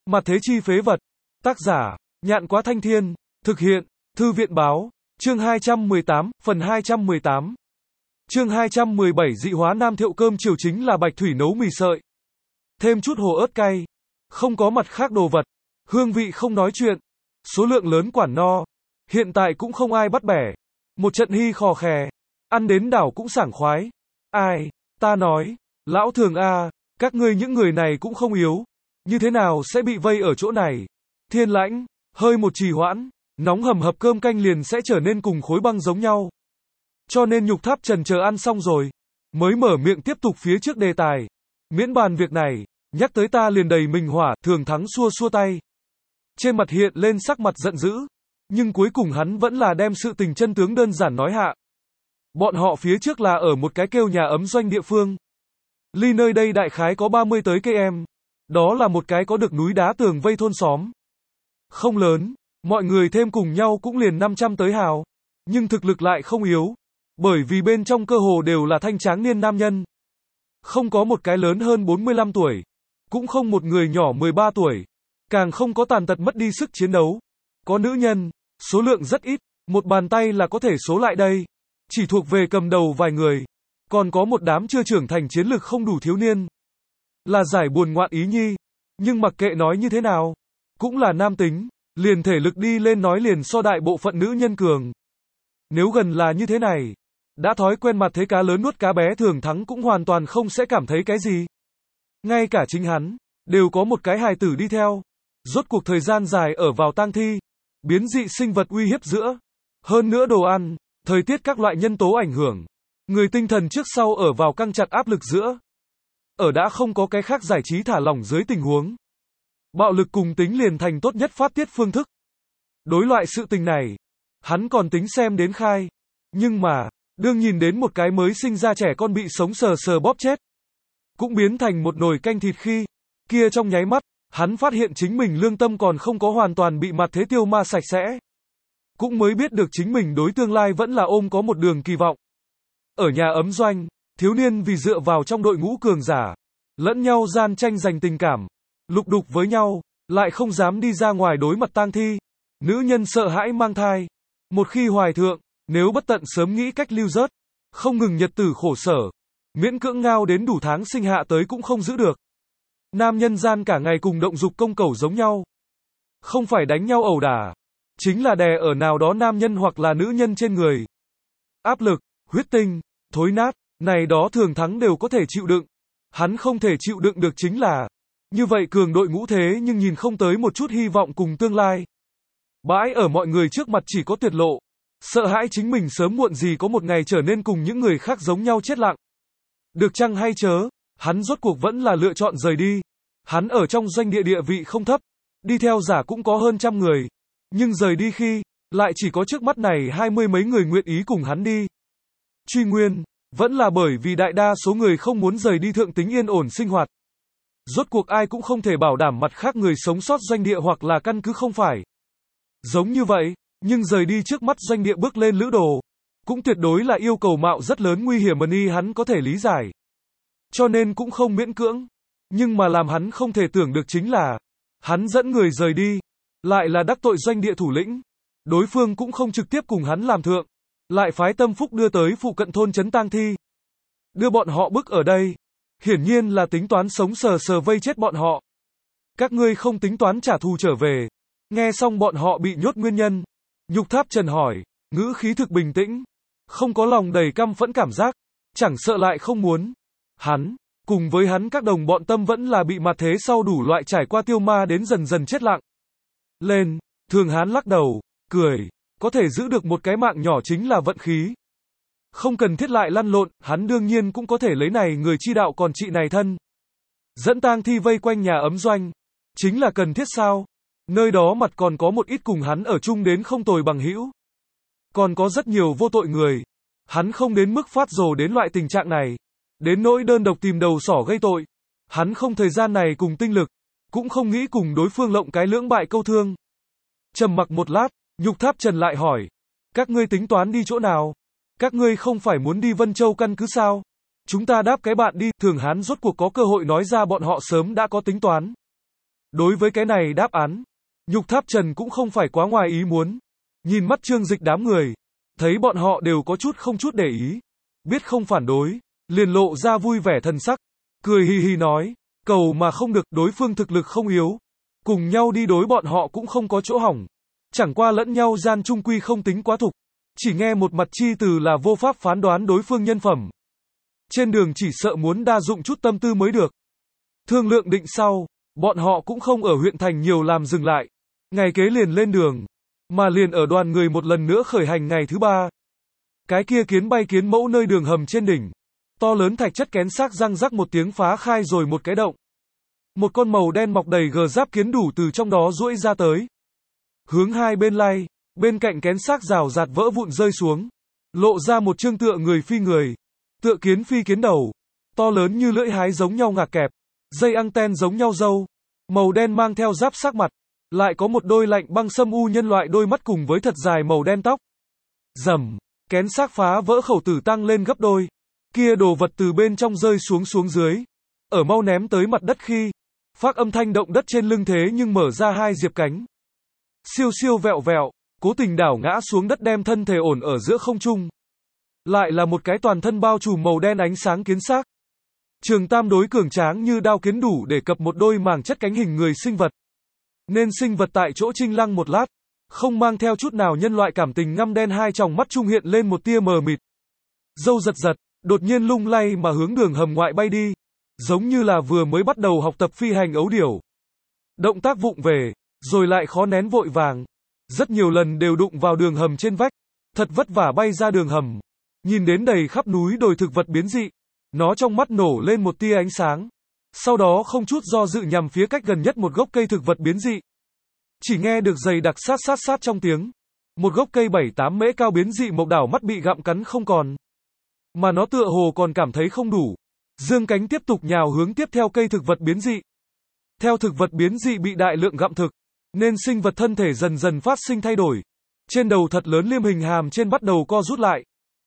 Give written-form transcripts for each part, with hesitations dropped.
Mặt thế chi phế vật. Tác giả, Nhạn Quá Thanh Thiên. Thực hiện, Thư viện Báo. Chương 218, phần 218. Chương 217 dị hóa Nam Thiệu cơm chiều chính là bạch thủy nấu mì sợi. Thêm chút hồ ớt cay. Không có mặt khác đồ vật. Hương vị không nói chuyện. Số lượng lớn quản no. Hiện tại cũng không ai bắt bẻ. Một trận hy khò khè. Ăn đến đảo cũng sảng khoái. Ai, ta nói, lão thường a, các ngươi những người này cũng không yếu. Như thế nào sẽ bị vây ở chỗ này? Thiên Lãnh, hơi một trì hoãn, nóng hầm hập cơm canh liền sẽ trở nên cùng khối băng giống nhau. Cho nên Nhục Tháp Trần chờ ăn xong rồi, mới mở miệng tiếp tục phía trước đề tài. Miễn bàn việc này, nhắc tới ta liền đầy mình hỏa, Thường Thắng xua xua tay. Trên mặt hiện lên sắc mặt giận dữ, nhưng cuối cùng hắn vẫn là đem sự tình chân tướng đơn giản nói hạ. Bọn họ phía trước là ở một cái kêu nhà ấm doanh địa phương. Ly nơi đây đại khái có 30 tới cây em. Đó là một cái có được núi đá tường vây thôn xóm. Không lớn, mọi người thêm cùng nhau cũng liền 500 tới hào. Nhưng thực lực lại không yếu. Bởi vì bên trong cơ hồ đều là thanh tráng niên nam nhân. Không có một cái lớn hơn 45 tuổi. Cũng không một người nhỏ 13 tuổi. Càng không có tàn tật mất đi sức chiến đấu. Có nữ nhân, số lượng rất ít, một bàn tay là có thể số lại đây. Chỉ thuộc về cầm đầu vài người. Còn có một đám chưa trưởng thành chiến lực không đủ thiếu niên. Là giải buồn ngoạn ý nhi. Nhưng mặc kệ nói như thế nào, cũng là nam tính, liền thể lực đi lên nói liền so đại bộ phận nữ nhân cường. Nếu gần là như thế này, đã thói quen mặt thế cá lớn nuốt cá bé Thường Thắng cũng hoàn toàn không sẽ cảm thấy cái gì. Ngay cả chính hắn, đều có một cái hài tử đi theo. Rốt cuộc thời gian dài ở vào tang thi, biến dị sinh vật uy hiếp giữa. Hơn nữa đồ ăn, thời tiết các loại nhân tố ảnh hưởng. Người tinh thần trước sau ở vào căng chặt áp lực giữa. Ở đã không có cái khác giải trí thả lỏng dưới tình huống. Bạo lực cùng tính liền thành tốt nhất phát tiết phương thức. Đối loại sự tình này, hắn còn tính xem đến khai. Nhưng mà, đương nhìn đến một cái mới sinh ra trẻ con bị sống sờ sờ bóp chết. Cũng biến thành một nồi canh thịt khi, kia trong nháy mắt, hắn phát hiện chính mình lương tâm còn không có hoàn toàn bị mặt thế tiêu ma sạch sẽ. Cũng mới biết được chính mình đối tương lai vẫn là ôm có một đường kỳ vọng. Ở nhà ấm doanh, thiếu niên vì dựa vào trong đội ngũ cường giả, lẫn nhau gian tranh giành tình cảm, lục đục với nhau, lại không dám đi ra ngoài đối mặt tang thi. Nữ nhân sợ hãi mang thai. Một khi hoài thượng, nếu bất tận sớm nghĩ cách lưu rớt, không ngừng nhật tử khổ sở, miễn cưỡng ngao đến đủ tháng sinh hạ tới cũng không giữ được. Nam nhân gian cả ngày cùng động dục công cẩu giống nhau. Không phải đánh nhau ẩu đả, chính là đè ở nào đó nam nhân hoặc là nữ nhân trên người. Áp lực, huyết tinh, thối nát, này đó Thường Thắng đều có thể chịu đựng. Hắn không thể chịu đựng được chính là, như vậy cường đội ngũ thế nhưng nhìn không tới một chút hy vọng cùng tương lai. Bãi ở mọi người trước mặt chỉ có tuyệt lộ. Sợ hãi chính mình sớm muộn gì có một ngày trở nên cùng những người khác giống nhau chết lặng. Được chăng hay chớ, hắn rốt cuộc vẫn là lựa chọn rời đi. Hắn ở trong doanh địa địa vị không thấp, đi theo giả cũng có hơn trăm người. Nhưng rời đi khi, lại chỉ có trước mắt này 20 mấy người nguyện ý cùng hắn đi. Truy nguyên, vẫn là bởi vì đại đa số người không muốn rời đi thượng tính yên ổn sinh hoạt. Rốt cuộc ai cũng không thể bảo đảm mặt khác người sống sót doanh địa hoặc là căn cứ không phải. Giống như vậy, nhưng rời đi trước mắt doanh địa bước lên lữ đồ, cũng tuyệt đối là yêu cầu mạo rất lớn nguy hiểm y hắn có thể lý giải. Cho nên cũng không miễn cưỡng. Nhưng mà làm hắn không thể tưởng được chính là, hắn dẫn người rời đi, lại là đắc tội doanh địa thủ lĩnh. Đối phương cũng không trực tiếp cùng hắn làm thượng, lại phái Tâm Phúc đưa tới phụ cận thôn trấn tang thi. Đưa bọn họ bức ở đây, hiển nhiên là tính toán sống sờ sờ vây chết bọn họ. Các ngươi không tính toán trả thù trở về. Nghe xong bọn họ bị nhốt nguyên nhân, Nhục Tháp Trần hỏi, ngữ khí thực bình tĩnh, không có lòng đầy căm phẫn cảm giác, chẳng sợ lại không muốn. Hắn, cùng với hắn các đồng bọn tâm vẫn là bị mặt thế sau đủ loại trải qua tiêu ma đến dần dần chết lặng. Lên, Thường Hán lắc đầu, cười, có thể giữ được một cái mạng nhỏ chính là vận khí. Không cần thiết lại lăn lộn, hắn đương nhiên cũng có thể lấy này người chi đạo còn trị này thân. Dẫn tang thi vây quanh nhà ấm doanh, chính là cần thiết sao? Nơi đó mặt còn có một ít cùng hắn ở chung đến không tồi bằng hữu. Còn có rất nhiều vô tội người. Hắn không đến mức phát rồ đến loại tình trạng này. Đến nỗi đơn độc tìm đầu sỏ gây tội. Hắn không thời gian này cùng tinh lực. Cũng không nghĩ cùng đối phương lộng cái lưỡng bại câu thương. Trầm mặc một lát, Nhục Tháp Trần lại hỏi. Các ngươi tính toán đi chỗ nào? Các ngươi không phải muốn đi Vân Châu căn cứ sao? Chúng ta đáp cái bạn đi. Thường Hán rốt cuộc có cơ hội nói ra bọn họ sớm đã có tính toán. Đối với cái này đáp án, Nhục Tháp Trần cũng không phải quá ngoài ý muốn. Nhìn mắt Trương Dịch đám người, thấy bọn họ đều có chút không chút để ý, biết không phản đối, liền lộ ra vui vẻ thần sắc, cười hì hì nói, cầu mà không được, đối phương thực lực không yếu, cùng nhau đi đối bọn họ cũng không có chỗ hỏng, chẳng qua lẫn nhau gian trung quy không tính quá thục, chỉ nghe một mặt chi từ là vô pháp phán đoán đối phương nhân phẩm. Trên đường chỉ sợ muốn đa dụng chút tâm tư mới được. Thương lượng định sau, bọn họ cũng không ở huyện thành nhiều làm dừng lại, ngày kế liền lên đường, mà liền ở đoàn người một lần nữa khởi hành ngày thứ 3. Cái kia kiến bay kiến mẫu nơi đường hầm trên đỉnh, to lớn thạch chất kén xác răng rắc một tiếng phá khai rồi một cái động. Một con màu đen mọc đầy gờ giáp kiến đủ từ trong đó duỗi ra tới. Hướng hai bên lay, bên cạnh kén xác rào rạt vỡ vụn rơi xuống, lộ ra một trương tựa người phi người, tựa kiến phi kiến đầu, to lớn như lưỡi hái giống nhau ngạc kẹp, dây anten giống nhau râu, màu đen mang theo giáp sắc mặt, lại có một đôi lạnh băng sâm u nhân loại đôi mắt cùng với thật dài màu đen tóc. Rầm, kén xác phá vỡ khẩu tử tăng lên gấp đôi, kia đồ vật từ bên trong rơi xuống dưới, ở mau ném tới mặt đất khi, phát âm thanh động đất trên lưng thế nhưng mở ra hai diệp cánh. Siêu siêu vẹo vẹo, cố tình đảo ngã xuống đất đem thân thể ổn ở giữa không trung. Lại là một cái toàn thân bao trùm màu đen ánh sáng kiến xác. Trường tam đối cường tráng như đao kiến đủ để cập một đôi màng chất cánh hình người sinh vật. Nên sinh vật tại chỗ trinh lăng một lát, không mang theo chút nào nhân loại cảm tình ngăm đen hai tròng mắt trung hiện lên một tia mờ mịt. Dâu giật giật, đột nhiên lung lay mà hướng đường hầm ngoại bay đi, giống như là vừa mới bắt đầu học tập phi hành ấu điểu. Động tác vụng về, rồi lại khó nén vội vàng, rất nhiều lần đều đụng vào đường hầm trên vách, thật vất vả bay ra đường hầm, nhìn đến đầy khắp núi đồi thực vật biến dị, nó trong mắt nổ lên một tia ánh sáng, sau đó không chút do dự nhằm phía cách gần nhất một gốc cây thực vật biến dị. Chỉ nghe được dày đặc sát trong tiếng, một gốc cây 7-8 mễ cao biến dị mộc đảo mắt bị gặm cắn không còn, mà nó tựa hồ còn cảm thấy không đủ, dương cánh tiếp tục nhào hướng tiếp theo cây thực vật biến dị. Theo thực vật biến dị bị đại lượng gặm thực, nên sinh vật thân thể dần dần phát sinh thay đổi. Trên đầu thật lớn liêm hình hàm trên bắt đầu co rút lại.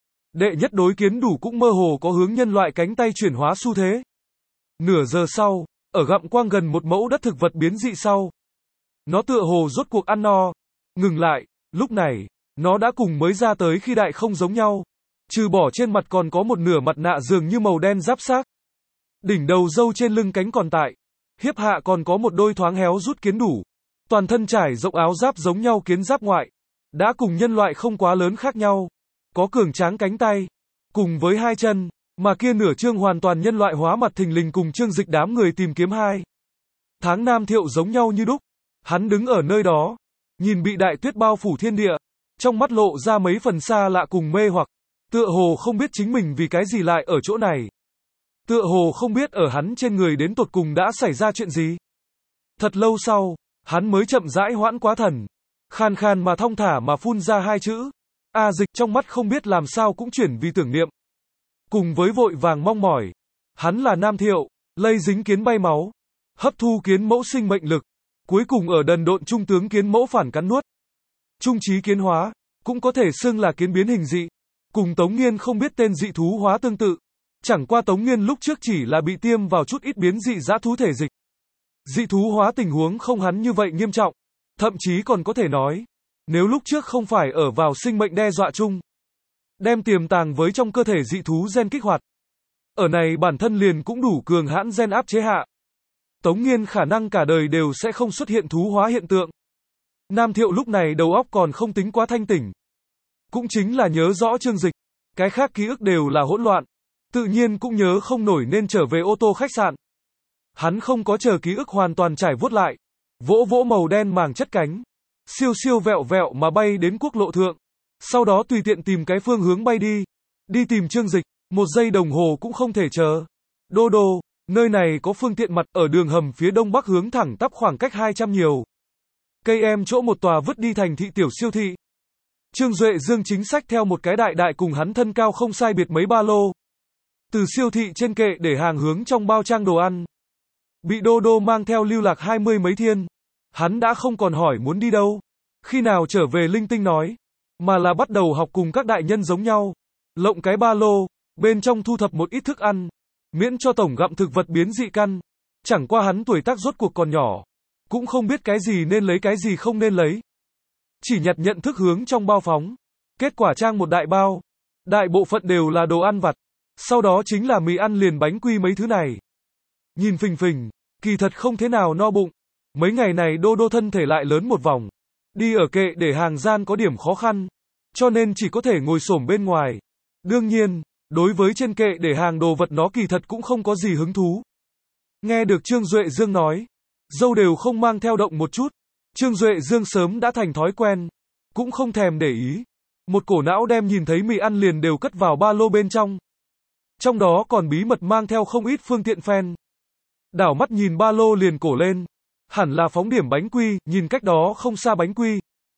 Đệ nhất đối kiến đủ cũng mơ hồ có hướng nhân loại cánh tay chuyển hóa xu thế. Nửa giờ sau, ở gặm quang gần một mẫu đất thực vật biến dị sau, nó tựa hồ rốt cuộc ăn no, ngừng lại, lúc này, nó đã cùng mới ra tới khi đại không giống nhau. Trừ bỏ trên mặt còn có một nửa mặt nạ dường như màu đen giáp xác. Đỉnh đầu râu trên lưng cánh còn tại, hiếp hạ còn có một đôi thoáng héo rút kiến đủ. Toàn thân trải rộng áo giáp giống nhau kiến giáp ngoại, đã cùng nhân loại không quá lớn khác nhau. Có cường tráng cánh tay, cùng với hai chân, mà kia nửa trương hoàn toàn nhân loại hóa mặt thình lình cùng Trương Dịch đám người tìm kiếm 2 tháng Nam Thiệu giống nhau như đúc. Hắn đứng ở nơi đó, nhìn bị đại tuyết bao phủ thiên địa, trong mắt lộ ra mấy phần xa lạ cùng mê hoặc, tựa hồ không biết chính mình vì cái gì lại ở chỗ này. Tựa hồ không biết ở hắn trên người đến tột cùng đã xảy ra chuyện gì. Thật lâu sau, hắn mới chậm rãi hoãn quá thần, khàn khàn mà thong thả mà phun ra 2 chữ. A Dịch trong mắt không biết làm sao cũng chuyển vì tưởng niệm. Cùng với vội vàng mong mỏi, hắn là Nam Thiệu, lây dính kiến bay máu, hấp thu kiến mẫu sinh mệnh lực, cuối cùng ở đần độn trung tướng kiến mẫu phản cắn nuốt. Trung trí kiến hóa, cũng có thể xưng là kiến biến hình dị, cùng Tống Nghiên không biết tên dị thú hóa tương tự. Chẳng qua Tống Nghiên lúc trước chỉ là bị tiêm vào chút ít biến dị dã thú thể dịch. Dị thú hóa tình huống không hắn như vậy nghiêm trọng, thậm chí còn có thể nói, nếu lúc trước không phải ở vào sinh mệnh đe dọa chung, đem tiềm tàng với trong cơ thể dị thú gen kích hoạt, ở này bản thân liền cũng đủ cường hãn gen áp chế hạ, Tống Nghiên khả năng cả đời đều sẽ không xuất hiện thú hóa hiện tượng. Nam Thiệu lúc này đầu óc còn không tính quá thanh tỉnh, cũng chính là nhớ rõ Trương Dịch, cái khác ký ức đều là hỗn loạn, tự nhiên cũng nhớ không nổi nên trở về ô tô khách sạn. Hắn không có chờ ký ức hoàn toàn trải vuốt lại, vỗ vỗ màu đen màng chất cánh, siêu siêu vẹo vẹo mà bay đến quốc lộ thượng, sau đó tùy tiện tìm cái phương hướng bay đi tìm Trương Dịch, 1 giây đồng hồ cũng không thể chờ. Đô đô, nơi này có phương tiện mặt ở đường hầm phía đông bắc hướng thẳng tắp khoảng cách 200 nhiều cây em chỗ một tòa vứt đi thành thị tiểu siêu thị. Trương Duệ Dương chính sách theo một cái đại cùng hắn thân cao không sai biệt mấy ba lô. Từ siêu thị trên kệ để hàng hướng trong bao trang đồ ăn. Bị Đô Đô mang theo lưu lạc 20 mấy thiên. Hắn đã không còn hỏi muốn đi đâu, khi nào trở về linh tinh nói, mà là bắt đầu học cùng các đại nhân giống nhau. Lộng cái ba lô, bên trong thu thập một ít thức ăn, miễn cho tổng gặm thực vật biến dị căn. Chẳng qua hắn tuổi tác rốt cuộc còn nhỏ, cũng không biết cái gì nên lấy cái gì không nên lấy. Chỉ nhặt nhận thức hướng trong bao phóng. Kết quả trang một đại bao. Đại bộ phận đều là đồ ăn vặt. Sau đó chính là mì ăn liền bánh quy mấy thứ này. Nhìn phình phình, kỳ thật không thế nào no bụng. Mấy ngày này Đô Đô thân thể lại lớn một vòng. Đi ở kệ để hàng gian có điểm khó khăn. Cho nên chỉ có thể ngồi xổm bên ngoài. Đương nhiên, đối với trên kệ để hàng đồ vật nó kỳ thật cũng không có gì hứng thú. Nghe được Trương Duệ Dương nói, dâu đều không mang theo động một chút. Trương Duệ Dương sớm đã thành thói quen, cũng không thèm để ý. Một cổ não đem nhìn thấy mì ăn liền đều cất vào ba lô bên trong. Trong đó còn bí mật mang theo không ít phương tiện phen. Đảo mắt nhìn ba lô liền cổ lên. Hẳn là phóng điểm bánh quy, nhìn cách đó không xa bánh quy.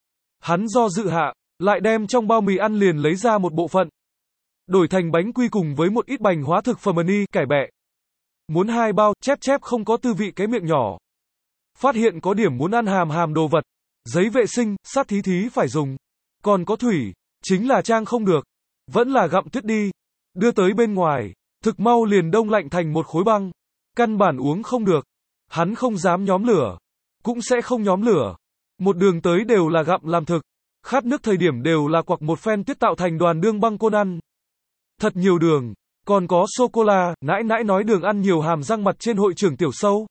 Hắn do dự hạ, lại đem trong bao mì ăn liền lấy ra một bộ phận. Đổi thành bánh quy cùng với một ít bánh hóa thực phẩm ni, cải bẹ. Muốn 2 bao, chép không có tư vị cái miệng nhỏ. Phát hiện có điểm muốn ăn hàm đồ vật. Giấy vệ sinh, sát thí phải dùng. Còn có thủy, chính là trang không được. Vẫn là gặm tuyết đi. Đưa tới bên ngoài, thực mau liền đông lạnh thành một khối băng. Căn bản uống không được. Hắn không dám nhóm lửa. Cũng sẽ không nhóm lửa. Một đường tới đều là gặm làm thực. Khát nước thời điểm đều là quặc một phen tuyết tạo thành đoàn đương băng côn ăn. Thật nhiều đường. Còn có sô-cô-la, nãi nói đường ăn nhiều hàm răng mặt trên hội trưởng tiểu sâu.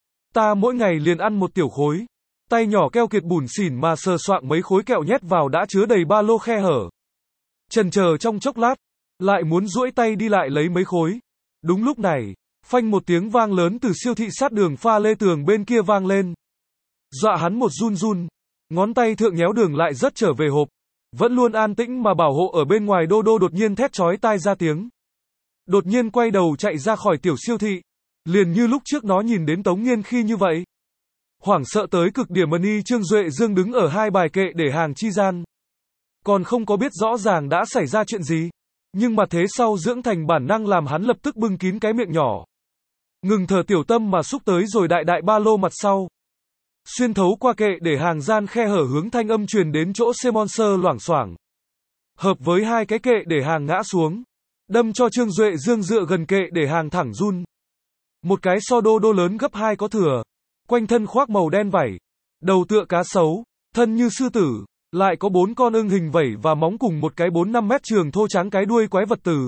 Ta mỗi ngày liền ăn một tiểu khối. Tay nhỏ keo kiệt bủn xỉn mà sờ soạng mấy khối kẹo nhét vào đã chứa đầy ba lô khe hở. Chần chờ trong chốc lát, lại muốn duỗi tay đi lại lấy mấy khối. Đúng lúc này, phanh một tiếng vang lớn từ siêu thị sát đường pha lê tường bên kia vang lên. Dọa hắn một run, ngón tay thượng nhéo đường lại rất trở về hộp. Vẫn luôn an tĩnh mà bảo hộ ở bên ngoài Đô Đô đột nhiên thét chói tai ra tiếng. Đột nhiên quay đầu chạy ra khỏi tiểu siêu thị. Liền như lúc trước nó nhìn đến Tống Nghiên khi như vậy. Hoảng sợ tới cực điểm ni Trương Duệ Dương đứng ở hai bài kệ để hàng chi gian. Còn không có biết rõ ràng đã xảy ra chuyện gì. Nhưng mà thế sau dưỡng thành bản năng làm hắn lập tức bưng kín cái miệng nhỏ. Ngừng thở tiểu tâm mà xúc tới rồi đại ba lô mặt sau. Xuyên thấu qua kệ để hàng gian khe hở hướng thanh âm truyền đến chỗ Semonser loảng xoảng. Hợp với hai cái kệ để hàng ngã xuống. Đâm cho Trương Duệ Dương dựa gần kệ để hàng thẳng run. Một cái so Đô Đô lớn gấp 2 có thừa. Quanh thân khoác màu đen vảy. Đầu tựa cá sấu. Thân như sư tử. Lại có 4 con ưng hình vảy và móng cùng một cái 4-5 mét trường thô trắng cái đuôi quái vật tử.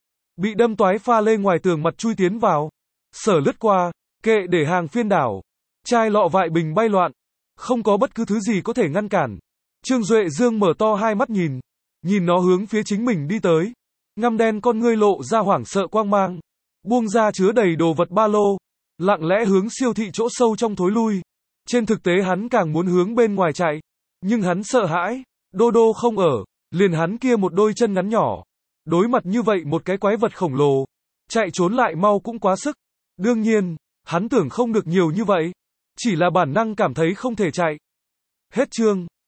Bị đâm toái pha lê ngoài tường mặt chui tiến vào. Sở lướt qua. Kệ để hàng phiên đảo. Chai lọ vại bình bay loạn. Không có bất cứ thứ gì có thể ngăn cản. Trương Duệ Dương mở to hai mắt nhìn. Nhìn nó hướng phía chính mình đi tới. Ngăm đen con ngươi lộ ra hoảng sợ quang mang. Buông ra chứa đầy đồ vật ba lô. Lặng lẽ hướng siêu thị chỗ sâu trong thối lui. Trên thực tế hắn càng muốn hướng bên ngoài chạy. Nhưng hắn sợ hãi. Đô Đô không ở. Liền hắn kia một đôi chân ngắn nhỏ. Đối mặt như vậy một cái quái vật khổng lồ. Chạy trốn lại mau cũng quá sức. Đương nhiên, hắn tưởng không được nhiều như vậy. Chỉ là bản năng cảm thấy không thể chạy. Hết chương.